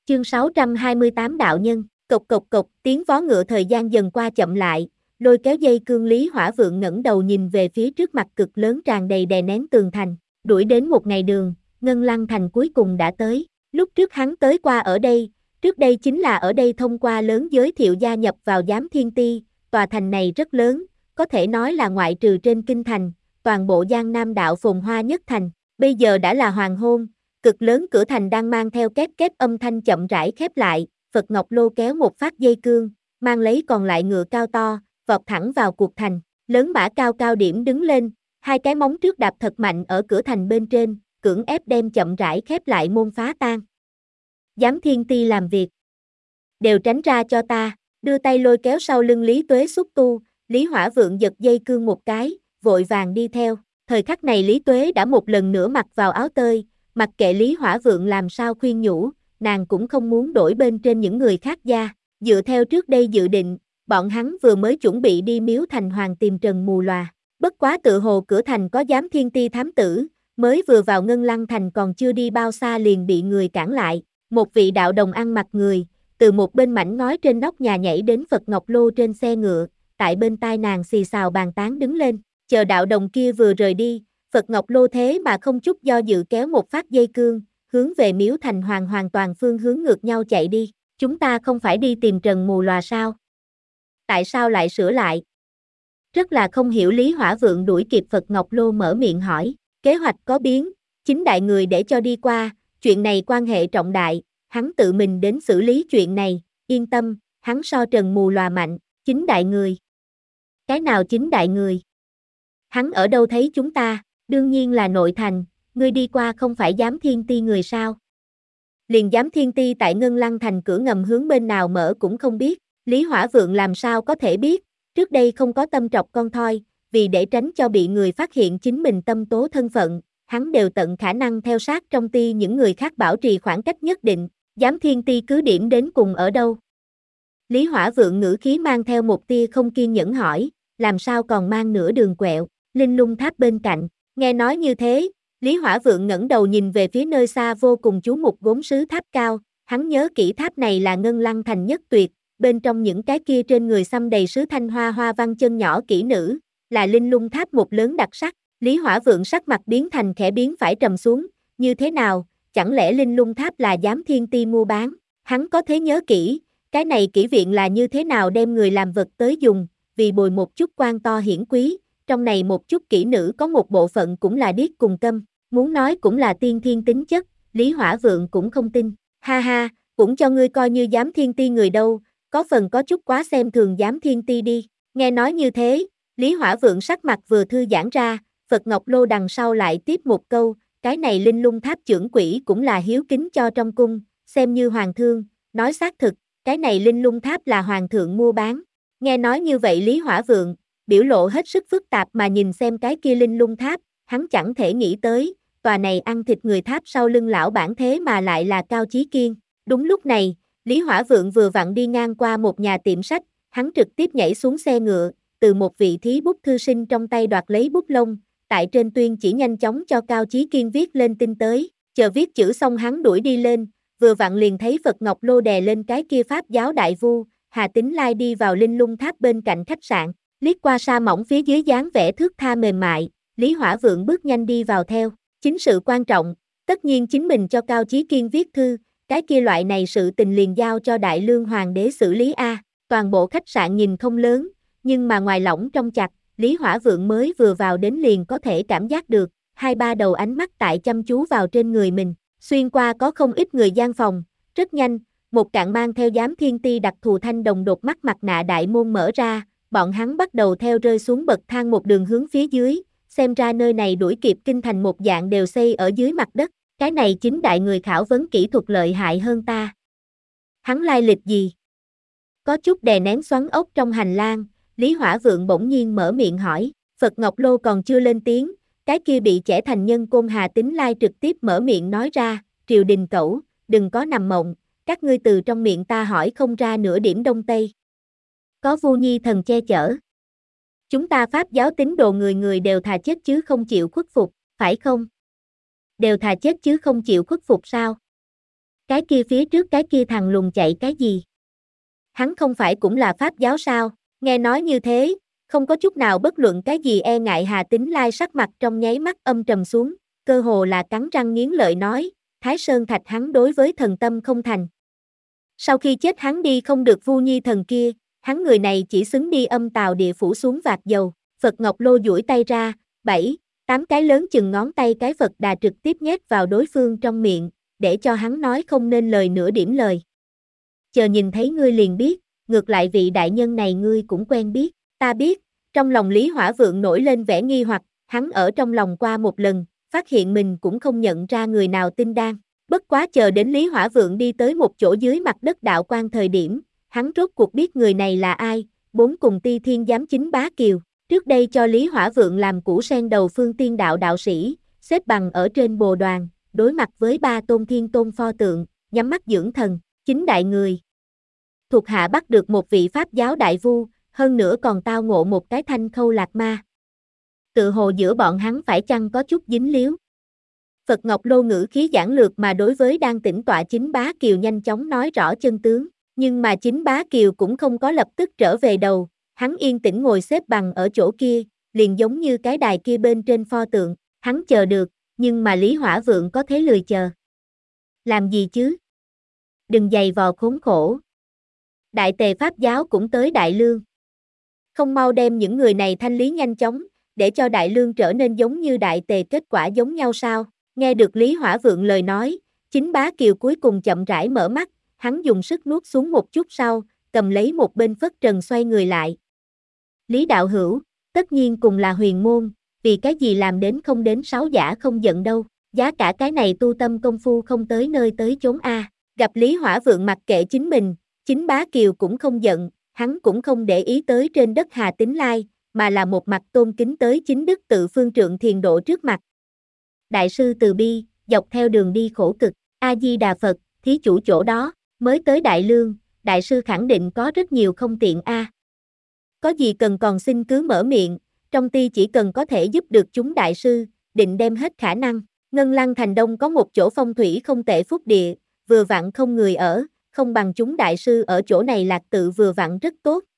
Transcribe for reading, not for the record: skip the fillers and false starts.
Chương 628 đạo nhân, cộc cộc cộc, tiếng vó ngựa thời gian dần qua chậm lại, lôi kéo dây cương Lý Hỏa Vượng ngẩng đầu nhìn về phía trước mặt cực lớn tràn đầy đè nén tường thành, đuổi đến một ngày đường, Ngân Lăng Thành cuối cùng đã tới, lúc trước hắn tới qua ở đây, trước đây chính là ở đây thông qua lớn giới thiệu gia nhập vào Giám Thiên Ti, tòa thành này rất lớn, có thể nói là ngoại trừ trên kinh thành, toàn bộ Giang Nam đạo phồn hoa nhất thành, bây giờ đã là hoàng hôn. Cực lớn cửa thành đang mang theo két két âm thanh chậm rãi khép lại, Phật Ngọc Lô kéo một phát dây cương, mang lấy còn lại ngựa cao to, vọt thẳng vào cuộc thành, lớn bả cao cao điểm đứng lên, hai cái móng trước đạp thật mạnh ở cửa thành bên trên, cưỡng ép đem chậm rãi khép lại môn phá tan. Giám Thiên Ti làm việc. Đều tránh ra cho ta, đưa tay lôi kéo sau lưng Lý Tuế xúc tu, Lý Hỏa Vượng giật dây cương một cái, vội vàng đi theo, thời khắc này Lý Tuế đã một lần nữa mặc vào áo tơi. Mặc kệ Lý Hỏa Vượng làm sao khuyên nhủ, nàng cũng không muốn đổi bên trên những người khác gia. Dựa theo trước đây dự định, bọn hắn vừa mới chuẩn bị đi Miếu Thành Hoàng tìm Trần Mù Lòa. Bất quá tự hồ cửa thành có Giám Thiên Ti thám tử, mới vừa vào Ngân Lăng Thành còn chưa đi bao xa liền bị người cản lại. Một vị đạo đồng ăn mặc người, từ một bên mảnh ngói trên nóc nhà nhảy đến Phật Ngọc Lô trên xe ngựa, tại bên tai nàng xì xào bàn tán đứng lên, chờ đạo đồng kia vừa rời đi. Phật Ngọc Lô thế mà không chút do dự kéo một phát dây cương, hướng về Miếu Thành Hoàng hoàn toàn phương hướng ngược nhau chạy đi. Chúng ta không phải đi tìm Trần Mù Lòa sao? Tại sao lại sửa lại? Rất là không hiểu. Lý Hỏa Vượng đuổi kịp Phật Ngọc Lô mở miệng hỏi, kế hoạch có biến, chính đại người để cho đi qua, chuyện này quan hệ trọng đại, hắn tự mình đến xử lý chuyện này, yên tâm, hắn so Trần Mù Lòa mạnh, chính đại người. Cái nào chính đại người? Hắn ở đâu thấy chúng ta? Đương nhiên là nội thành, ngươi đi qua không phải Giám Thiên Ti người sao? Liền Giám Thiên Ti tại Ngân Lăng Thành cửa ngầm hướng bên nào mở cũng không biết, Lý Hỏa Vượng làm sao có thể biết, trước đây không có tâm trọc con thoi, vì để tránh cho bị người phát hiện chính mình tâm tố thân phận, hắn đều tận khả năng theo sát trong ti những người khác bảo trì khoảng cách nhất định, Giám Thiên Ti cứ điểm đến cùng ở đâu? Lý Hỏa Vượng ngữ khí mang theo một tia không kiên nhẫn hỏi, làm sao còn mang nửa đường quẹo, Linh Lung Tháp bên cạnh. Nghe nói như thế, Lý Hỏa Vượng ngẩng đầu nhìn về phía nơi xa vô cùng chú mục gốm sứ tháp cao, hắn nhớ kỹ tháp này là Ngân Lăng Thành nhất tuyệt, bên trong những cái kia trên người xăm đầy sứ thanh hoa hoa văn chân nhỏ kỹ nữ, là Linh Lung Tháp một lớn đặc sắc. Lý Hỏa Vượng sắc mặt biến thành khẽ biến phải trầm xuống, như thế nào, chẳng lẽ Linh Lung Tháp là Giám Thiên Ti mua bán, hắn có thế nhớ kỹ, cái này kỹ viện là như thế nào đem người làm vật tới dùng, vì bồi một chút quan to hiển quý. Trong này một chút kỹ nữ có một bộ phận cũng là điếc cùng câm, muốn nói cũng là tiên thiên tính chất, Lý Hỏa Vượng cũng không tin, ha ha, cũng cho ngươi coi như Giám Thiên Ti người đâu, có phần có chút quá xem thường Giám Thiên Ti đi, nghe nói như thế, Lý Hỏa Vượng sắc mặt vừa thư giãn ra, Phật Ngọc Lô đằng sau lại tiếp một câu, cái này Linh Lung Tháp trưởng quỹ cũng là hiếu kính cho trong cung, xem như hoàng thương, nói xác thực, cái này Linh Lung Tháp là hoàng thượng mua bán, nghe nói như vậy Lý Hỏa Vượng biểu lộ hết sức phức tạp mà nhìn xem cái kia Linh Lung Tháp, hắn chẳng thể nghĩ tới, tòa này ăn thịt người tháp sau lưng lão bản thế mà lại là Cao Chí Kiên. Đúng lúc này, Lý Hỏa Vượng vừa vặn đi ngang qua một nhà tiệm sách, hắn trực tiếp nhảy xuống xe ngựa, từ một vị thí bút thư sinh trong tay đoạt lấy bút lông, tại trên tuyên chỉ nhanh chóng cho Cao Chí Kiên viết lên tin tới, chờ viết chữ xong hắn đuổi đi lên, vừa vặn liền thấy Phật Ngọc Lô đè lên cái kia pháp giáo đại vu, Hà Tín Lai đi vào Linh Lung Tháp bên cạnh khách sạn. Liếc qua sa mỏng phía dưới dáng vẻ thướt tha mềm mại, Lý Hỏa Vượng bước nhanh đi vào theo, chính sự quan trọng, tất nhiên chính mình cho Cao Chí Kiên viết thư, cái kia loại này sự tình liền giao cho Đại Lương Hoàng đế xử lý a. Toàn bộ khách sạn nhìn không lớn, nhưng mà ngoài lỏng trong chặt, Lý Hỏa Vượng mới vừa vào đến liền có thể cảm giác được, hai ba đầu ánh mắt tại chăm chú vào trên người mình, xuyên qua có không ít người gian phòng, rất nhanh, một cạn mang theo Giám Thiên Ti đặc thù thanh đồng đột mắt mặt nạ đại môn mở ra. Bọn hắn bắt đầu theo rơi xuống bậc thang một đường hướng phía dưới, xem ra nơi này đuổi kịp kinh thành một dạng đều xây ở dưới mặt đất, cái này chính đại người khảo vấn kỹ thuật lợi hại hơn ta. Hắn lai lịch gì? Có chút đè nén xoắn ốc trong hành lang, Lý Hỏa Vượng bỗng nhiên mở miệng hỏi, Phật Ngọc Lô còn chưa lên tiếng, cái kia bị chẻ thành nhân côn Hà Tín Lai trực tiếp mở miệng nói ra, triều đình cẩu, đừng có nằm mộng, các ngươi từ trong miệng ta hỏi không ra nửa điểm đông tây. Có Vu Nhi thần che chở. Chúng ta pháp giáo tín đồ người người đều thà chết chứ không chịu khuất phục, phải không? Đều thà chết chứ không chịu khuất phục sao? Cái kia phía trước cái kia thằng lùn chạy cái gì? Hắn không phải cũng là Pháp giáo sao? Nghe nói như thế, không có chút nào bất luận cái gì e ngại Hà Tín Lai sắc mặt trong nháy mắt âm trầm xuống, cơ hồ là cắn răng nghiến lợi nói, Thái Sơn Thạch hắn đối với thần tâm không thành. Sau khi chết hắn đi không được vu nhi thần kia, hắn người này chỉ xứng đi âm tào địa phủ xuống vạc dầu. Phật Ngọc Lô duỗi tay ra, 7, 8 cái lớn chừng ngón tay cái Phật Đà trực tiếp nhét vào đối phương trong miệng, để cho hắn nói không nên lời nửa điểm lời. Chờ nhìn thấy ngươi liền biết, ngược lại vị đại nhân này ngươi cũng quen biết, ta biết. Trong lòng Lý Hỏa Vượng nổi lên vẻ nghi hoặc, hắn ở trong lòng qua một lần, phát hiện mình cũng không nhận ra người nào tin đan. Bất quá chờ đến Lý Hỏa Vượng đi tới một chỗ dưới mặt đất đạo quan thời điểm, hắn rốt cuộc biết người này là ai, 4 cùng Ti Thiên Giám Chính Bá Kiều. Trước đây cho Lý Hỏa Vượng làm củ sen đầu phương tiên đạo đạo sĩ, xếp bằng ở trên bồ đoàn, đối mặt với 3 tôn thiên tôn pho tượng, nhắm mắt dưỡng thần, chính đại người. Thuộc hạ bắt được một vị Pháp giáo đại vu, hơn nữa còn tao ngộ một cái thanh khâu lạc ma. Tự hồ giữa bọn hắn phải chăng có chút dính líu. Phật Ngọc Lô ngữ khí giản lược mà đối với đang tĩnh tọa Chính Bá Kiều nhanh chóng nói rõ chân tướng, nhưng mà Chính Bá Kiều cũng không có lập tức trở về đầu, hắn yên tĩnh ngồi xếp bằng ở chỗ kia, liền giống như cái đài kia bên trên pho tượng, hắn chờ được, nhưng mà Lý Hỏa Vượng có thế lười chờ. Làm gì chứ? Đừng giày vò khốn khổ. Đại Tề Pháp giáo cũng tới Đại Lương. Không mau đem những người này thanh lý nhanh chóng, để cho Đại Lương trở nên giống như Đại Tề kết quả giống nhau sao? Nghe được Lý Hỏa Vượng lời nói, Chính Bá Kiều cuối cùng chậm rãi mở mắt, hắn dùng sức nuốt xuống một chút sau, cầm lấy một bên phất trần xoay người lại. Lý đạo hữu, tất nhiên cùng là huyền môn, vì cái gì làm đến không đến 6 giả không giận đâu, giá cả cái này tu tâm công phu không tới nơi tới chốn a. Gặp Lý Hỏa Vượng mặc kệ chính mình, Chính Bá Kiều cũng không giận, hắn cũng không để ý tới trên đất Hà Tín Lai, mà là một mặt tôn kính tới chính đức tự phương trượng thiền độ trước mặt. Đại sư từ bi, dọc theo đường đi khổ cực, A-di-đà Phật, thí chủ chỗ đó, mới tới Đại Lương, đại sư khẳng định có rất nhiều không tiện a. Có gì cần còn xin cứ mở miệng, trong ty chỉ cần có thể giúp được chúng đại sư, định đem hết khả năng. Ngân Lăng Thành Đông có một chỗ phong thủy không tệ phúc địa, vừa vặn không người ở, không bằng chúng đại sư ở chỗ này lạc tự vừa vặn rất tốt.